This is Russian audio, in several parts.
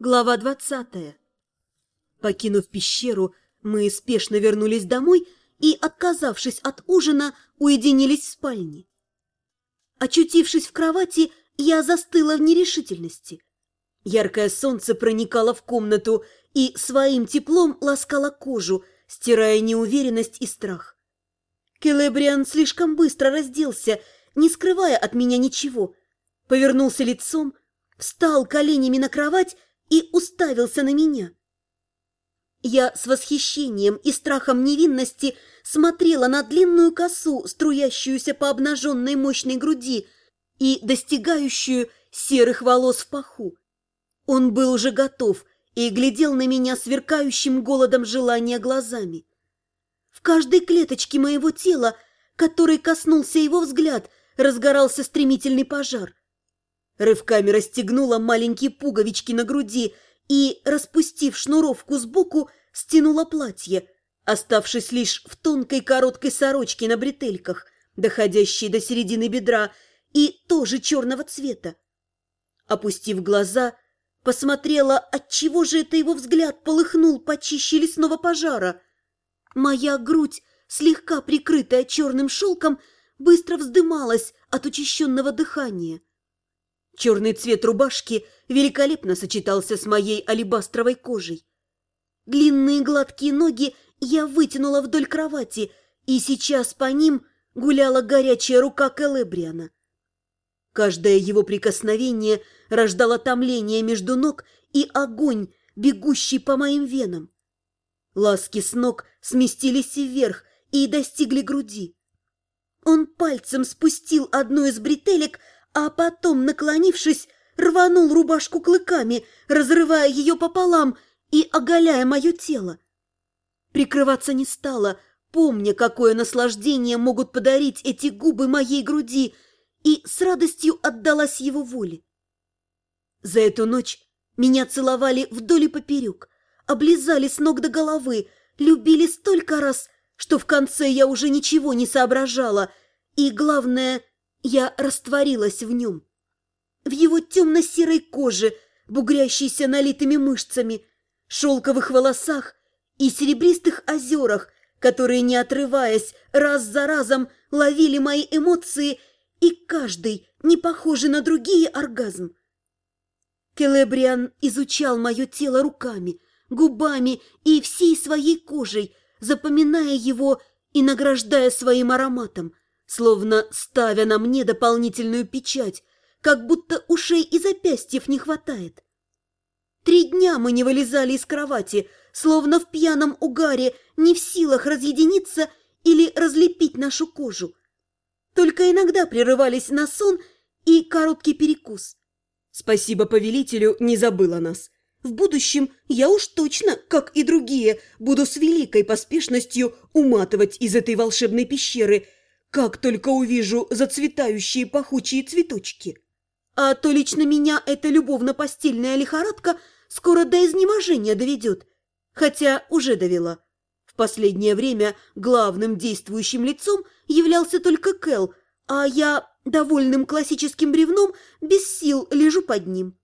Глава 20. Покинув пещеру, мы спешно вернулись домой и, отказавшись от ужина, уединились в спальне. Очутившись в кровати, я застыла в нерешительности. Яркое солнце проникало в комнату и своим теплом ласкало кожу, стирая неуверенность и страх. Келебриан слишком быстро разделся, не скрывая от меня ничего, повернулся лицом, встал коленями на кровать и уставился на меня. Я с восхищением и страхом невинности смотрела на длинную косу, струящуюся по обнаженной мощной груди и достигающую серых волос в паху. Он был уже готов и глядел на меня сверкающим голодом желания глазами. В каждой клеточке моего тела, которой коснулся его взгляд, разгорался стремительный пожар. Рывками расстегнула маленькие пуговички на груди и, распустив шнуровку сбоку, стянула платье, оставшись лишь в тонкой короткой сорочке на бретельках, доходящей до середины бедра, и тоже черного цвета. Опустив глаза, посмотрела, отчего же это его взгляд полыхнул почище лесного пожара. Моя грудь, слегка прикрытая черным шелком, быстро вздымалась от учащенного дыхания. Черный цвет рубашки великолепно сочетался с моей алебастровой кожей. Длинные гладкие ноги я вытянула вдоль кровати, и сейчас по ним гуляла горячая рука Келебриана. Каждое его прикосновение рождало томление между ног и огонь, бегущий по моим венам. Ласки с ног сместились вверх и достигли груди. Он пальцем спустил одну из бретелек, а потом, наклонившись, рванул рубашку клыками, разрывая ее пополам и оголяя мое тело. Прикрываться не стала, помня, какое наслаждение могут подарить эти губы моей груди, и с радостью отдалась его воле. За эту ночь меня целовали вдоль и поперек, облизали с ног до головы, любили столько раз, что в конце я уже ничего не соображала, и, главное, я растворилась в нем. В его темно-серой коже, бугрящейся налитыми мышцами, шелковых волосах и серебристых озерах, которые, не отрываясь, раз за разом ловили мои эмоции, и каждый, не похожий на другие, оргазм. Келебриан изучал мое тело руками, губами и всей своей кожей, запоминая его и награждая своим ароматом, словно ставя на мне дополнительную печать, как будто ушей и запястьев не хватает. 3 дня мы не вылезали из кровати, словно в пьяном угаре, не в силах разъединиться или разлепить нашу кожу. Только иногда прерывались на сон и короткий перекус. Спасибо повелителю, не забыл о нас. В будущем я уж точно, как и другие, буду с великой поспешностью уматывать из этой волшебной пещеры, как только увижу зацветающие пахучие цветочки. А то лично меня эта любовно-постельная лихорадка скоро до изнеможения доведет, хотя уже довела. В последнее время главным действующим лицом являлся только Кэл, а я довольным классическим бревном без сил лежу под ним.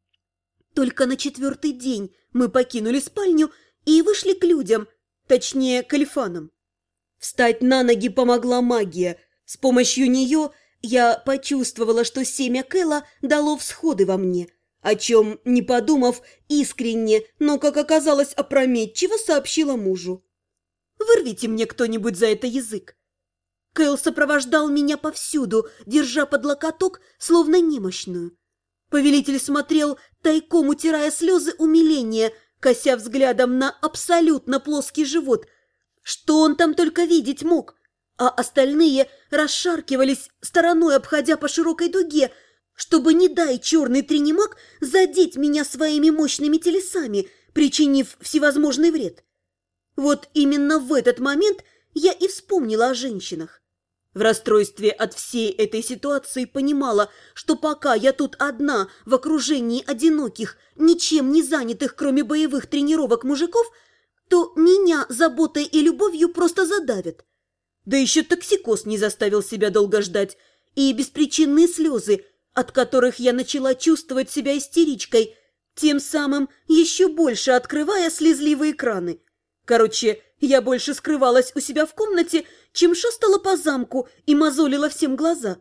Только на 4-й день мы покинули спальню и вышли к людям, точнее, к эльфанам. Встать на ноги помогла магия. С помощью нее я почувствовала, что семя Кэла дало всходы во мне, о чем, не подумав, искренне, но, как оказалось, опрометчиво сообщила мужу. «Вырвите мне кто-нибудь за это язык!» Кэл сопровождал меня повсюду, держа под локоток, словно немощную. Повелитель смотрел, тайком утирая слезы умиления, кося взглядом на абсолютно плоский живот. Что он там только видеть мог? А остальные расшаркивались, стороной обходя по широкой дуге, чтобы, не дай черный тринимак, задеть меня своими мощными телесами, причинив всевозможный вред. Вот именно в этот момент я и вспомнила о женщинах. В расстройстве от всей этой ситуации понимала, что пока я тут одна в окружении одиноких, ничем не занятых, кроме боевых тренировок мужиков, то меня заботой и любовью просто задавят. Да еще токсикоз не заставил себя долго ждать, и беспричинные слезы, от которых я начала чувствовать себя истеричкой, тем самым еще больше открывая слезливые краны. Короче, я больше скрывалась у себя в комнате, чем шастала по замку и мозолила всем глаза.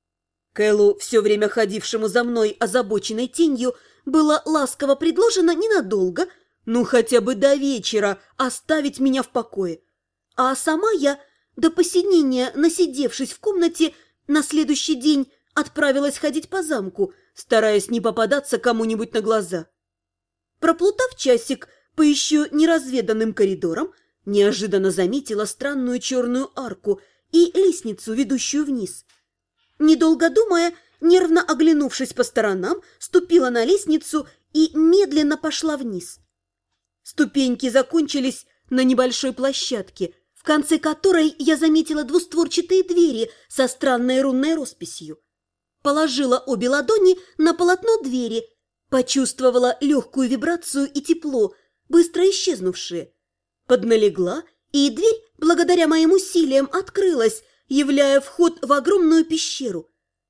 Кэллу, все время ходившему за мной озабоченной тенью, было ласково предложено ненадолго, ну хотя бы до вечера, оставить меня в покое. А сама я, до посинения насидевшись в комнате, на следующий день отправилась ходить по замку, стараясь не попадаться кому-нибудь на глаза. Проплутав часик по еще неразведанным коридорам, неожиданно заметила странную черную арку и лестницу, ведущую вниз. Недолго думая, нервно оглянувшись по сторонам, ступила на лестницу и медленно пошла вниз. Ступеньки закончились на небольшой площадке, в конце которой я заметила двустворчатые двери со странной рунной росписью. Положила обе ладони на полотно двери, почувствовала легкую вибрацию и тепло, быстро исчезнувшие. Подналегла, и дверь, благодаря моим усилиям, открылась, являя вход в огромную пещеру.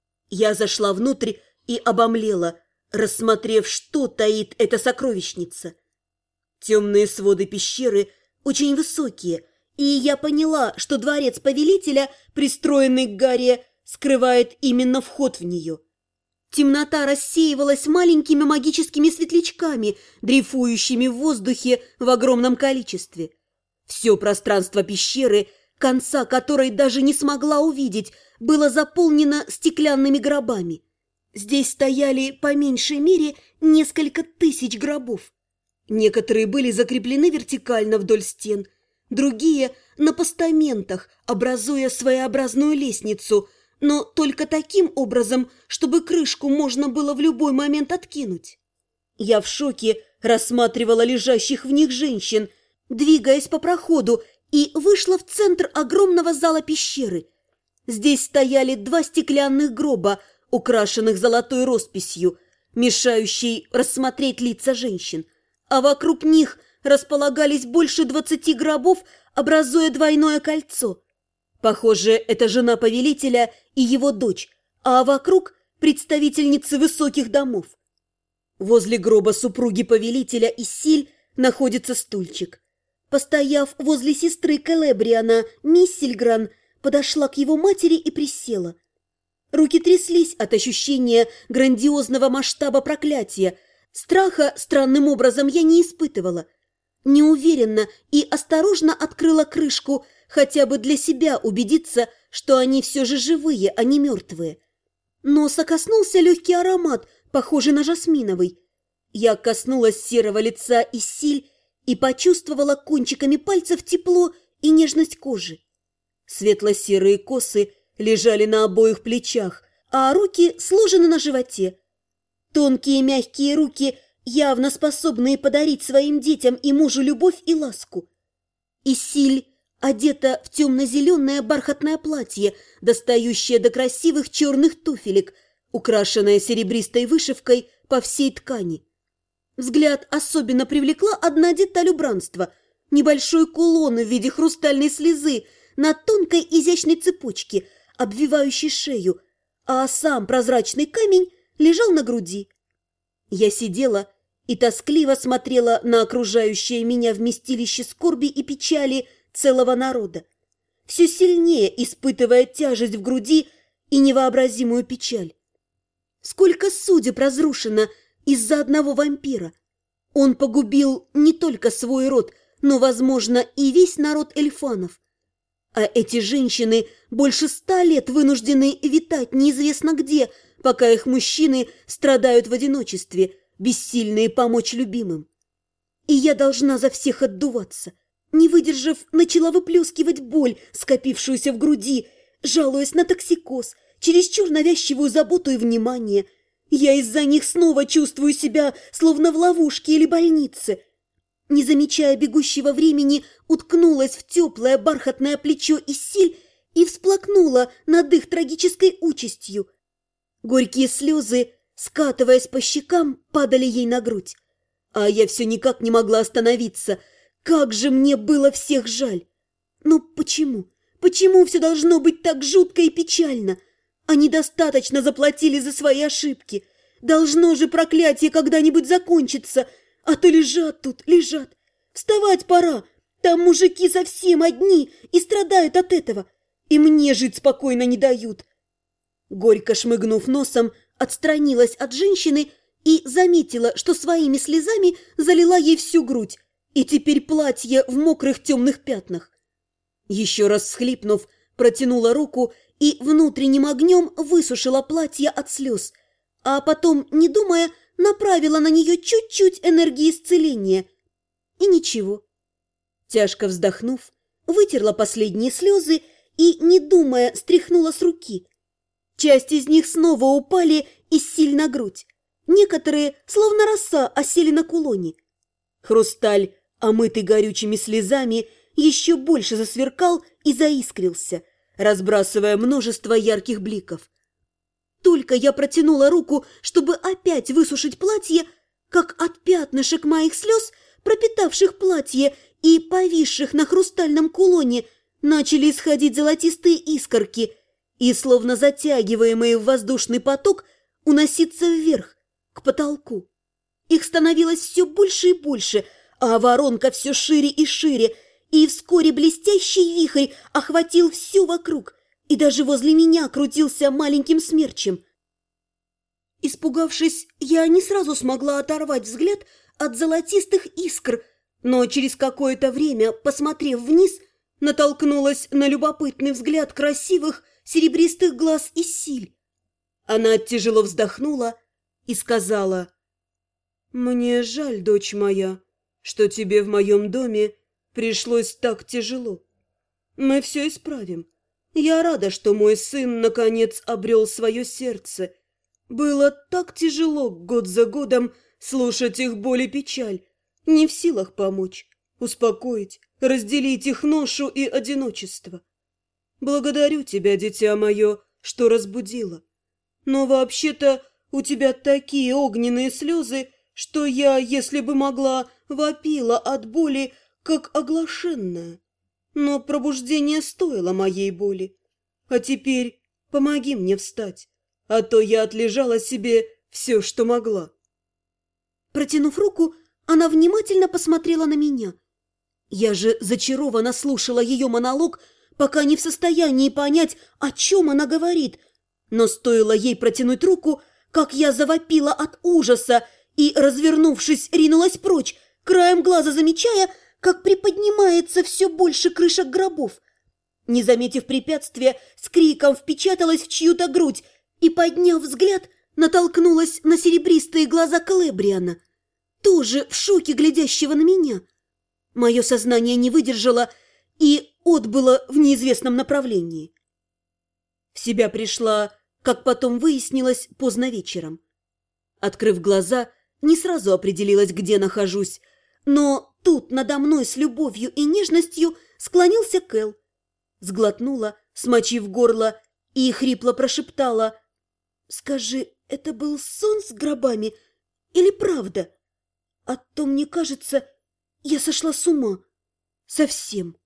Я зашла внутрь и обомлела, рассмотрев, что таит эта сокровищница. Темные своды пещеры очень высокие, и я поняла, что дворец повелителя, пристроенный к горе, скрывает именно вход в нее. Темнота рассеивалась маленькими магическими светлячками, дрейфующими в воздухе в огромном количестве. Все пространство пещеры, конца которой даже не смогла увидеть, было заполнено стеклянными гробами. Здесь стояли по меньшей мере несколько тысяч гробов. Некоторые были закреплены вертикально вдоль стен, другие – на постаментах, образуя своеобразную лестницу, но только таким образом, чтобы крышку можно было в любой момент откинуть. Я в шоке рассматривала лежащих в них женщин, двигаясь по проходу, и вышла в центр огромного зала пещеры. Здесь стояли два стеклянных гроба, украшенных золотой росписью, мешающей рассмотреть лица женщин, а вокруг них располагались больше 20 гробов, образуя двойное кольцо. Похоже, это жена повелителя и его дочь, а вокруг представительницы высоких домов. Возле гроба супруги повелителя Иссиль находится стульчик. Постояв возле сестры Келебриана, Миссельгран подошла к его матери и присела. Руки тряслись от ощущения грандиозного масштаба проклятия. Страха странным образом я не испытывала. Неуверенно и осторожно открыла крышку, хотя бы для себя убедиться, что они все же живые, а не мертвые. Носа коснулся легкий аромат, похожий на жасминовый. Я коснулась серого лица Иссиль и почувствовала кончиками пальцев тепло и нежность кожи. Светло-серые косы лежали на обоих плечах, а руки сложены на животе. Тонкие мягкие руки, явно способные подарить своим детям и мужу любовь и ласку. Иссиль одета в темно-зеленое бархатное платье, достающее до красивых черных туфелек, украшенное серебристой вышивкой по всей ткани. Взгляд особенно привлекла одна деталь убранства – небольшой кулон в виде хрустальной слезы на тонкой изящной цепочке, обвивающей шею, а сам прозрачный камень лежал на груди. Я сидела и тоскливо смотрела на окружающее меня вместилище скорби и печали целого народа, все сильнее испытывая тяжесть в груди и невообразимую печаль. Сколько судеб разрушено из-за одного вампира. Он погубил не только свой род, но, возможно, и весь народ эльфанов. А эти женщины больше 100 лет вынуждены витать неизвестно где, пока их мужчины страдают в одиночестве, бессильные помочь любимым. И я должна за всех отдуваться. Не выдержав, начала выплескивать боль, скопившуюся в груди, жалуясь на токсикоз, чересчур навязчивую заботу и внимание. Я из-за них снова чувствую себя, словно в ловушке или больнице. Не замечая бегущего времени, уткнулась в теплое бархатное плечо Иссиль и всплакнула над их трагической участью. Горькие слезы, скатываясь по щекам, падали ей на грудь. А я все никак не могла остановиться. Как же мне было всех жаль! Но почему? Почему все должно быть так жутко и печально? Они достаточно заплатили за свои ошибки. Должно же проклятие когда-нибудь закончиться, а то лежат тут, лежат. Вставать пора, там мужики совсем одни и страдают от этого, и мне жить спокойно не дают». Горько шмыгнув носом, отстранилась от женщины и заметила, что своими слезами залила ей всю грудь, и теперь платье в мокрых темных пятнах. Еще раз всхлипнув, протянула руку и внутренним огнем высушила платье от слез, а потом, не думая, направила на нее чуть-чуть энергии исцеления. И ничего. Тяжко вздохнув, вытерла последние слезы и, не думая, стряхнула с руки. Часть из них снова упали и сильно на грудь. Некоторые, словно роса, осели на кулоне. Хрусталь, омытый горючими слезами, еще больше засверкал и заискрился, разбрасывая множество ярких бликов. Только я протянула руку, чтобы опять высушить платье, как от пятнышек моих слез, пропитавших платье и повисших на хрустальном кулоне, начали исходить золотистые искорки и, словно затягиваемые в воздушный поток, уноситься вверх, к потолку. Их становилось все больше и больше, а воронка все шире и шире, и вскоре блестящий вихрь охватил все вокруг, и даже возле меня крутился маленьким смерчем. Испугавшись, я не сразу смогла оторвать взгляд от золотистых искр, но через какое-то время, посмотрев вниз, натолкнулась на любопытный взгляд красивых серебристых глаз Исиль. Она тяжело вздохнула и сказала: «Мне жаль, дочь моя, что тебе в моем доме пришлось так тяжело. Мы все исправим. Я рада, что мой сын наконец обрел свое сердце. Было так тяжело год за годом слушать их боль и печаль, не в силах помочь, успокоить, разделить их ношу и одиночество. Благодарю тебя, дитя мое, что разбудила. Но вообще-то у тебя такие огненные слезы, что я, если бы могла, вопила от боли, как оглашенная. Но пробуждение стоило моей боли. А теперь помоги мне встать, а то я отлежала себе все, что могла». Протянув руку, она внимательно посмотрела на меня. Я же зачарованно слушала ее монолог, пока не в состоянии понять, о чем она говорит. Но стоило ей протянуть руку, как я завопила от ужаса и, развернувшись, ринулась прочь, краем глаза замечая, как приподнимается все больше крышек гробов. Не заметив препятствия, с криком впечаталась в чью-то грудь и, подняв взгляд, натолкнулась на серебристые глаза Калебриана, тоже в шоке глядящего на меня. Мое сознание не выдержало и отбыло в неизвестном направлении. В себя пришла, как потом выяснилось, поздно вечером. Открыв глаза, не сразу определилась, где нахожусь, но тут надо мной с любовью и нежностью склонился Кэл. Сглотнула, смочив горло, и хрипло прошептала: «Скажи, это был сон с гробами или правда? А то, мне кажется, я сошла с ума. Совсем».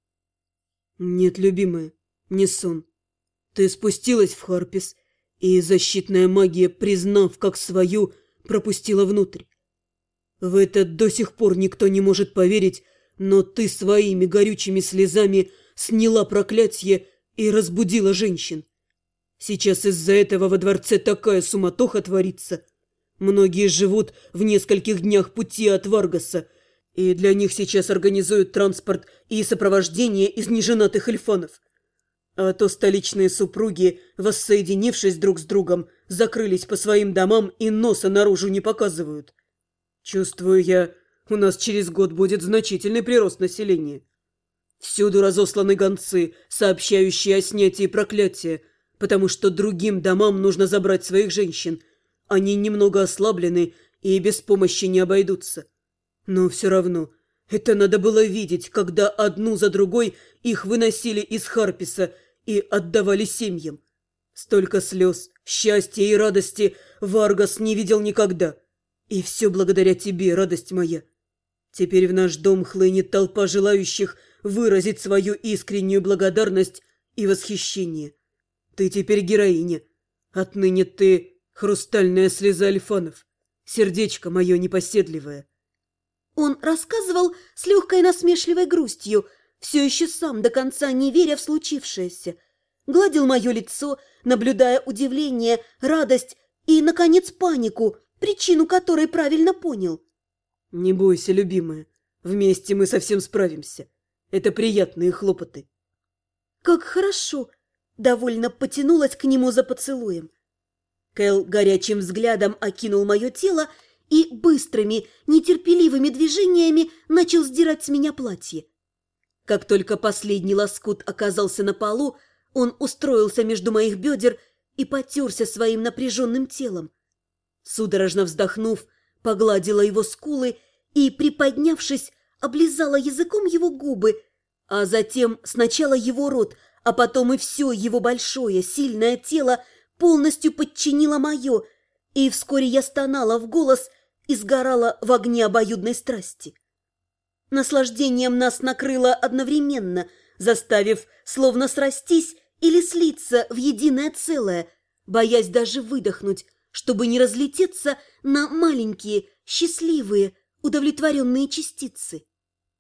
«Нет, любимая, не сон. Ты спустилась в Харпис, и защитная магия, признав как свою, пропустила внутрь. В это до сих пор никто не может поверить, но ты своими горючими слезами сняла проклятие и разбудила женщин. Сейчас из-за этого во дворце такая суматоха творится. Многие живут в нескольких днях пути от Варгаса, и для них сейчас организуют транспорт и сопровождение из неженатых эльфанов. А то столичные супруги, воссоединившись друг с другом, закрылись по своим домам и носа наружу не показывают. Чувствую я, у нас через год будет значительный прирост населения. Всюду разосланы гонцы, сообщающие о снятии проклятия, потому что другим домам нужно забрать своих женщин. Они немного ослаблены и без помощи не обойдутся. Но все равно, это надо было видеть, когда одну за другой их выносили из Харписа и отдавали семьям. Столько слез, счастья и радости Варгас не видел никогда. И все благодаря тебе, радость моя. Теперь в наш дом хлынет толпа желающих выразить свою искреннюю благодарность и восхищение. Ты теперь героиня. Отныне ты Хрустальная слеза Альфанов, сердечко мое непоседливое. Он рассказывал с легкой насмешливой грустью, все еще сам до конца не веря в случившееся. Гладил мое лицо, наблюдая удивление, радость и, наконец, панику, причину которой правильно понял. Не бойся, любимая, вместе мы совсем справимся. Это приятные хлопоты. Как хорошо! Довольно потянулась к нему за поцелуем. Кэл горячим взглядом окинул мое тело и быстрыми, нетерпеливыми движениями начал сдирать с меня платье. Как только последний лоскут оказался на полу, он устроился между моих бедер и потерся своим напряженным телом. Судорожно вздохнув, погладила его скулы и, приподнявшись, облизала языком его губы, а затем сначала его рот, а потом и все его большое, сильное тело полностью подчинило мое, и вскоре я стонала в голос и сгорала в огне обоюдной страсти. Наслаждением нас накрыло одновременно, заставив словно срастись или слиться в единое целое, боясь даже выдохнуть, чтобы не разлететься на маленькие, счастливые, удовлетворенные частицы.